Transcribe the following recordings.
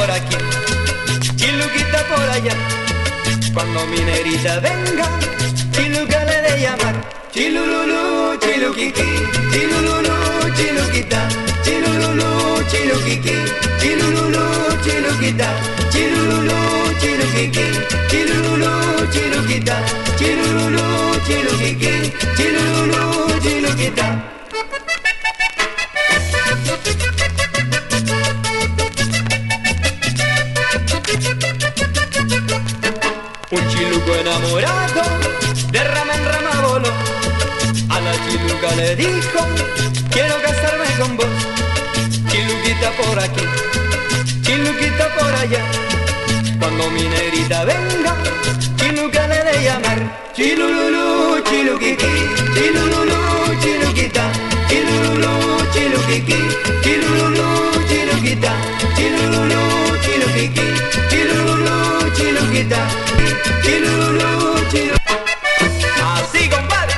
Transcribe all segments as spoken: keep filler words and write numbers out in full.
por aquí, chiluquita por allá. Cuando mi negrita venga, chiluca le de llamar. Chilululu, chiluquiqui, chilululu, chiluquita, chilululu, chiluquiqui, chilululu, chiluquita, chilululu, chiluquiqui, chilululu, chiluquita, chilululu, chiluquiqui, chilululu, chiluquita. Un chiluco enamorado de rama en rama voló. A la chiluca le dijo, quiero casarme con vos. Chiluquita por aquí, chiluquita por allá. Cuando mi negrita venga, chiluca le de llamar. Chilululu, chiluquiqui, chilululu, chiluquita, chilululu, chiluquiqui, chilululu, chiluquita, chilululu, chiluquiqui, chilululu, chiluquita, chilululu, chiluquita. Así, compadre.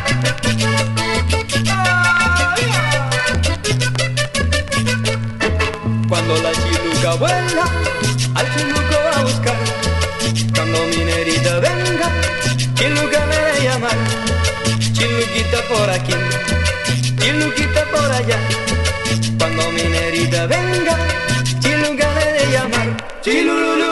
Cuando la chiluca vuela, al chiluco va a buscar. Cuando mi negrita venga, chiluca le de llamar. Chiluquita por aquí, chiluquita por allá. Cuando mi negrita venga, chiluca le de llamar. Chilululu.